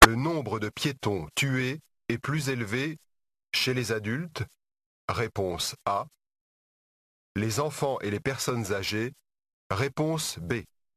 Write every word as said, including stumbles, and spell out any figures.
Le nombre de piétons tués est plus élevé chez les adultes. Réponse A. Les enfants et les personnes âgées. Réponse B.